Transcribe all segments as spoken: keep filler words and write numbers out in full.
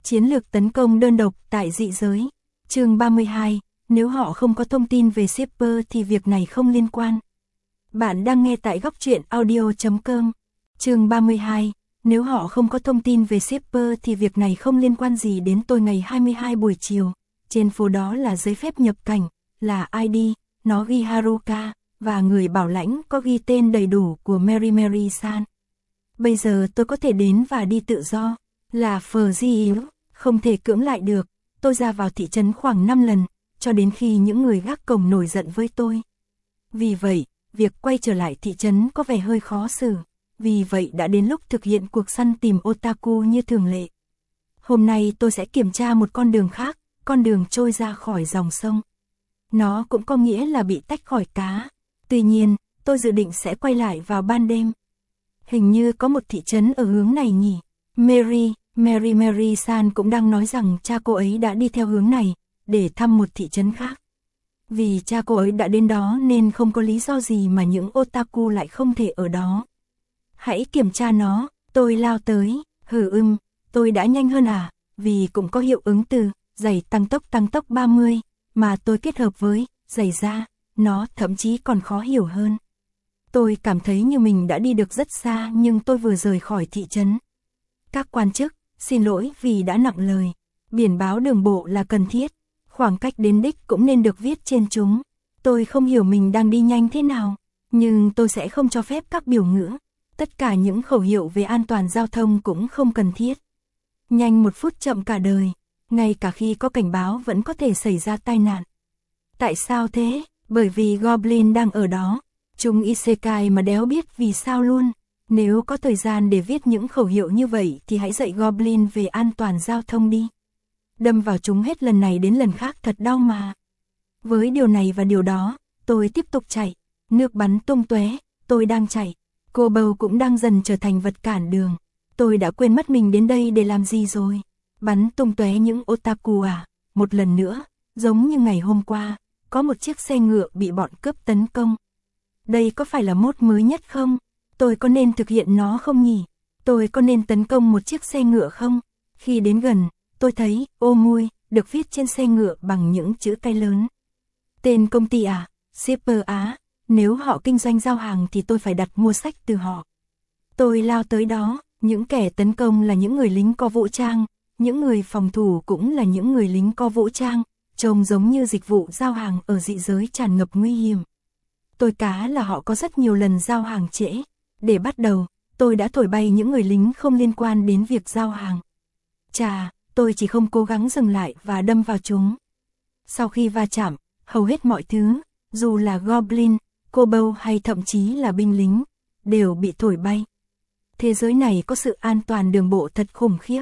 Chiến lược tấn công đơn độc tại dị giới. Chương ba mươi hai, nếu họ không có thông tin về shipper thì việc này không liên quan. Bạn đang nghe tại góc truyện audio chấm com. Chương ba mươi hai, nếu họ không có thông tin về shipper thì việc này không liên quan gì đến tôi. Ngày hai mươi hai buổi chiều, trên phố đó là giấy phép nhập cảnh, là i đê, nó ghi Haruka, và người bảo lãnh có ghi tên đầy đủ của Mary Mary San. Bây giờ tôi có thể đến và đi tự do, là phờ di yếu, không thể cưỡng lại được. Tôi ra vào thị trấn khoảng năm lần, cho đến khi những người gác cổng nổi giận với tôi. Vì vậy, việc quay trở lại thị trấn có vẻ hơi khó xử. Vì vậy đã đến lúc thực hiện cuộc săn tìm otaku như thường lệ. Hôm nay tôi sẽ kiểm tra một con đường khác, con đường trôi ra khỏi dòng sông. Nó cũng có nghĩa là bị tách khỏi cá. Tuy nhiên, tôi dự định sẽ quay lại vào ban đêm. Hình như có một thị trấn ở hướng này nhỉ. Mary, Mary Mary San cũng đang nói rằng cha cô ấy đã đi theo hướng này, để thăm một thị trấn khác. Vì cha cô ấy đã đến đó nên không có lý do gì mà những otaku lại không thể ở đó. Hãy kiểm tra nó, tôi lao tới, hừ ưm, tôi đã nhanh hơn à, vì cũng có hiệu ứng từ giày tăng tốc tăng tốc ba mươi, mà tôi kết hợp với giày da, nó thậm chí còn khó hiểu hơn. Tôi cảm thấy như mình đã đi được rất xa nhưng tôi vừa rời khỏi thị trấn. Các quan chức, xin lỗi vì đã nặng lời, biển báo đường bộ là cần thiết, khoảng cách đến đích cũng nên được viết trên chúng. Tôi không hiểu mình đang đi nhanh thế nào, nhưng tôi sẽ không cho phép các biểu ngữ. Tất cả những khẩu hiệu về an toàn giao thông cũng không cần thiết. Nhanh một phút chậm cả đời, ngay cả khi có cảnh báo vẫn có thể xảy ra tai nạn. Tại sao thế? Bởi vì Goblin đang ở đó. Chúng Isekai mà đéo biết vì sao luôn. Nếu có thời gian để viết những khẩu hiệu như vậy thì hãy dạy Goblin về an toàn giao thông đi. Đâm vào chúng hết lần này đến lần khác thật đau mà. Với điều này và điều đó, tôi tiếp tục chạy. Nước bắn tung tóe, tôi đang chạy. Cô bầu cũng đang dần trở thành vật cản đường. Tôi đã quên mất mình đến đây để làm gì rồi. Bắn tung tóe những otaku à. Một lần nữa, giống như ngày hôm qua, có một chiếc xe ngựa bị bọn cướp tấn công. Đây có phải là mốt mới nhất không? Tôi có nên thực hiện nó không nhỉ? Tôi có nên tấn công một chiếc xe ngựa không? Khi đến gần, tôi thấy ô mui được viết trên xe ngựa bằng những chữ cái lớn. Tên công ty à? Shipper Á. Nếu họ kinh doanh giao hàng thì tôi phải đặt mua sách từ họ. Tôi lao tới đó, những kẻ tấn công là những người lính có vũ trang, những người phòng thủ cũng là những người lính có vũ trang, trông giống như dịch vụ giao hàng ở dị giới tràn ngập nguy hiểm. Tôi cá là họ có rất nhiều lần giao hàng trễ. Để bắt đầu, tôi đã thổi bay những người lính không liên quan đến việc giao hàng. Chà, tôi chỉ không cố gắng dừng lại và đâm vào chúng. Sau khi va chạm, hầu hết mọi thứ, dù là Goblin, Kobold hay thậm chí là binh lính, đều bị thổi bay. Thế giới này có sự an toàn đường bộ thật khủng khiếp.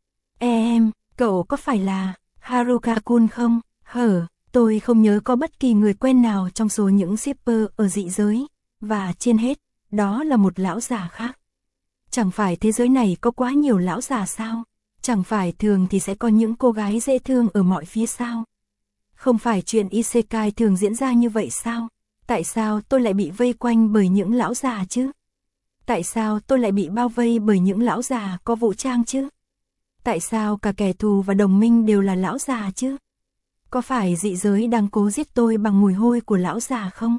E em, cậu có phải là Haruka-kun không? Hở, tôi không nhớ có bất kỳ người quen nào trong số những shipper ở dị giới, và trên hết, đó là một lão già khác. Chẳng phải thế giới này có quá nhiều lão già sao? Chẳng phải thường thì sẽ có những cô gái dễ thương ở mọi phía sao? Không phải chuyện Isekai thường diễn ra như vậy sao? Tại sao tôi lại bị vây quanh bởi những lão già chứ? Tại sao tôi lại bị bao vây bởi những lão già có vũ trang chứ? Tại sao cả kẻ thù và đồng minh đều là lão già chứ? Có phải dị giới đang cố giết tôi bằng mùi hôi của lão già không?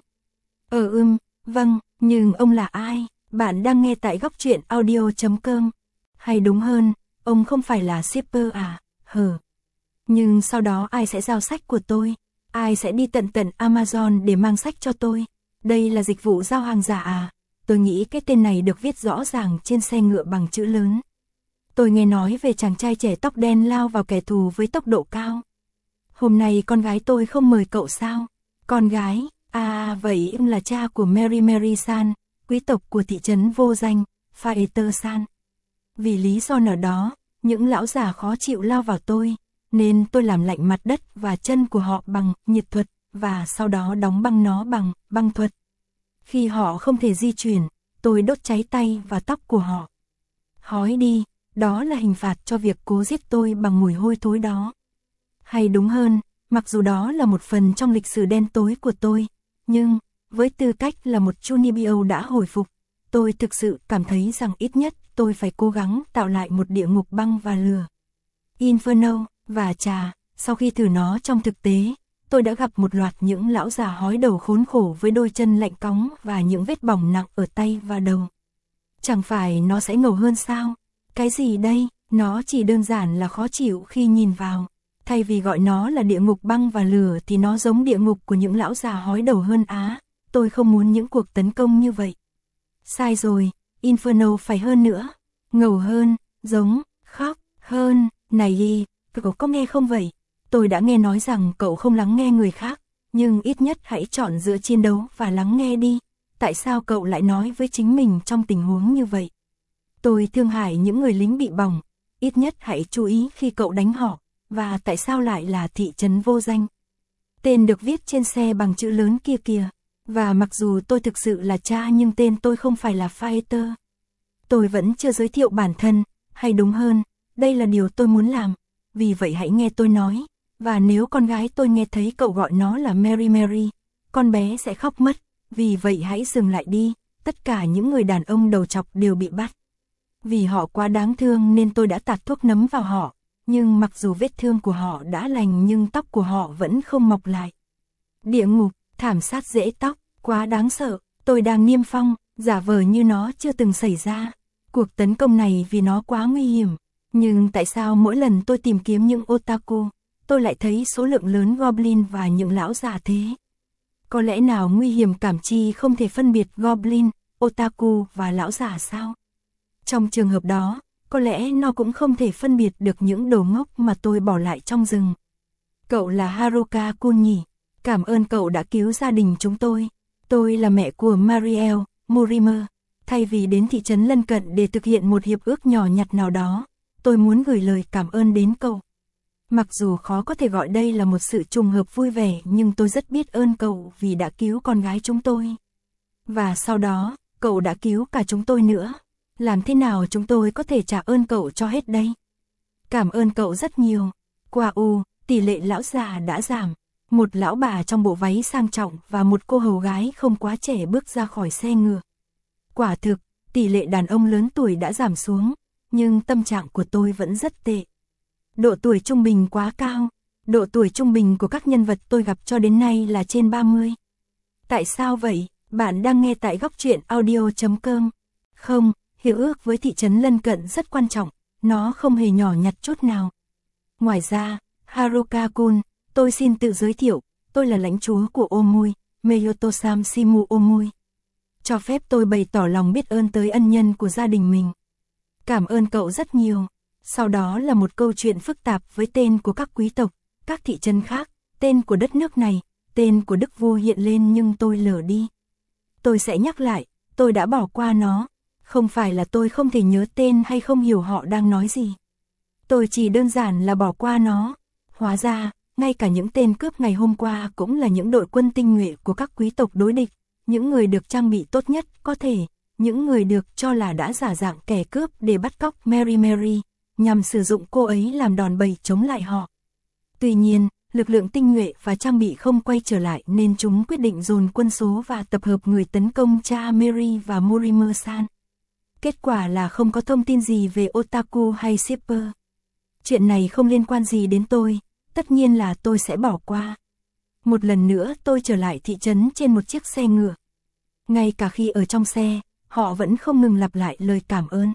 Ờ ưm, vâng, nhưng ông là ai? Bạn đang nghe tại góc truyện audio chấm com. Hay đúng hơn, ông không phải là shipper à? Hờ. Nhưng sau đó ai sẽ giao sách của tôi? Ai sẽ đi tận tận Amazon để mang sách cho tôi? Đây là dịch vụ giao hàng giả à? Tôi nghĩ cái tên này được viết rõ ràng trên xe ngựa bằng chữ lớn. Tôi nghe nói về chàng trai trẻ tóc đen lao vào kẻ thù với tốc độ cao. Hôm nay con gái tôi không mời cậu sao? Con gái? À vậy ông là cha của Mary Mary San, quý tộc của thị trấn vô danh, Fighter San. Vì lý do nào đó, những lão già khó chịu lao vào tôi, nên tôi làm lạnh mặt đất và chân của họ bằng nhiệt thuật, và sau đó đóng băng nó bằng băng thuật. Khi họ không thể di chuyển, tôi đốt cháy tay và tóc của họ. Hói đi, đó là hình phạt cho việc cố giết tôi bằng mùi hôi thối đó. Hay đúng hơn, mặc dù đó là một phần trong lịch sử đen tối của tôi, nhưng, với tư cách là một Chunibyo đã hồi phục, tôi thực sự cảm thấy rằng ít nhất tôi phải cố gắng tạo lại một địa ngục băng và lửa. Inferno, và trà. Sau khi thử nó trong thực tế, tôi đã gặp một loạt những lão già hói đầu khốn khổ với đôi chân lạnh cóng và những vết bỏng nặng ở tay và đầu. Chẳng phải nó sẽ ngầu hơn sao? Cái gì đây? Nó chỉ đơn giản là khó chịu khi nhìn vào. Thay vì gọi nó là địa ngục băng và lửa thì nó giống địa ngục của những lão già hói đầu hơn á. Tôi không muốn những cuộc tấn công như vậy. Sai rồi, Inferno phải hơn nữa. Ngầu hơn, giống, khóc, hơn. Này đi, cậu có nghe không vậy? Tôi đã nghe nói rằng cậu không lắng nghe người khác, nhưng ít nhất hãy chọn giữa chiến đấu và lắng nghe đi. Tại sao cậu lại nói với chính mình trong tình huống như vậy? Tôi thương hại những người lính bị bỏng, ít nhất hãy chú ý khi cậu đánh họ, và tại sao lại là thị trấn vô danh? Tên được viết trên xe bằng chữ lớn kia kìa, và mặc dù tôi thực sự là cha nhưng tên tôi không phải là Fighter. Tôi vẫn chưa giới thiệu bản thân, hay đúng hơn, đây là điều tôi muốn làm, vì vậy hãy nghe tôi nói, và nếu con gái tôi nghe thấy cậu gọi nó là Mary Mary, con bé sẽ khóc mất, vì vậy hãy dừng lại đi, tất cả những người đàn ông đầu trọc đều bị bắt. Vì họ quá đáng thương nên tôi đã tạt thuốc nấm vào họ, nhưng mặc dù vết thương của họ đã lành nhưng tóc của họ vẫn không mọc lại. Địa ngục, thảm sát rễ tóc, quá đáng sợ, tôi đang niêm phong, giả vờ như nó chưa từng xảy ra. Cuộc tấn công này vì nó quá nguy hiểm, nhưng tại sao mỗi lần tôi tìm kiếm những otaku, tôi lại thấy số lượng lớn goblin và những lão già thế? Có lẽ nào nguy hiểm cảm chi không thể phân biệt goblin, otaku và lão già sao? Trong trường hợp đó, có lẽ nó cũng không thể phân biệt được những đồ ngốc mà tôi bỏ lại trong rừng. Cậu là Haruka-kun nhỉ? Cảm ơn cậu đã cứu gia đình chúng tôi. Tôi là mẹ của Mariel, Morimer. Thay vì đến thị trấn lân cận để thực hiện một hiệp ước nhỏ nhặt nào đó, tôi muốn gửi lời cảm ơn đến cậu. Mặc dù khó có thể gọi đây là một sự trùng hợp vui vẻ nhưng tôi rất biết ơn cậu vì đã cứu con gái chúng tôi. Và sau đó, cậu đã cứu cả chúng tôi nữa. Làm thế nào chúng tôi có thể trả ơn cậu cho hết đây? Cảm ơn cậu rất nhiều. Qua u, tỷ lệ lão già đã giảm. Một lão bà trong bộ váy sang trọng và một cô hầu gái không quá trẻ bước ra khỏi xe ngựa. Quả thực, tỷ lệ đàn ông lớn tuổi đã giảm xuống, nhưng tâm trạng của tôi vẫn rất tệ. Độ tuổi trung bình quá cao. Độ tuổi trung bình của các nhân vật tôi gặp cho đến nay là trên ba mươi. Tại sao vậy? Bạn đang nghe tại góc truyện audio chấm com. Không, hiệp ước với thị trấn lân cận rất quan trọng, nó không hề nhỏ nhặt chút nào. Ngoài ra, Haruka-kun, tôi xin tự giới thiệu, tôi là lãnh chúa của Omui, Meyotosam Shimu Omui. Cho phép tôi bày tỏ lòng biết ơn tới ân nhân của gia đình mình. Cảm ơn cậu rất nhiều. Sau đó là một câu chuyện phức tạp với tên của các quý tộc, các thị trấn khác, tên của đất nước này, tên của đức vua hiện lên nhưng tôi lờ đi. Tôi sẽ nhắc lại, tôi đã bỏ qua nó. Không phải là tôi không thể nhớ tên hay không hiểu họ đang nói gì. Tôi chỉ đơn giản là bỏ qua nó. Hóa ra, ngay cả những tên cướp ngày hôm qua cũng là những đội quân tinh nhuệ của các quý tộc đối địch, những người được trang bị tốt nhất có thể, những người được cho là đã giả dạng kẻ cướp để bắt cóc Mary Mary, nhằm sử dụng cô ấy làm đòn bẩy chống lại họ. Tuy nhiên, lực lượng tinh nhuệ và trang bị không quay trở lại nên chúng quyết định dồn quân số và tập hợp người tấn công cha Mary và Morimer-san. Kết quả là không có thông tin gì về otaku hay shipper. Chuyện này không liên quan gì đến tôi, tất nhiên là tôi sẽ bỏ qua. Một lần nữa tôi trở lại thị trấn trên một chiếc xe ngựa. Ngay cả khi ở trong xe, họ vẫn không ngừng lặp lại lời cảm ơn.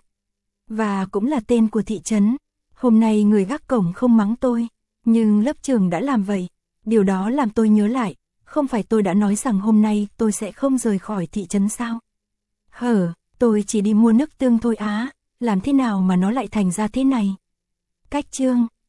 Và cũng là tên của thị trấn. Hôm nay người gác cổng không mắng tôi, nhưng lớp trưởng đã làm vậy. Điều đó làm tôi nhớ lại, không phải tôi đã nói rằng hôm nay tôi sẽ không rời khỏi thị trấn sao? Hở, tôi chỉ đi mua nước tương thôi á, làm thế nào mà nó lại thành ra thế này? Cách chương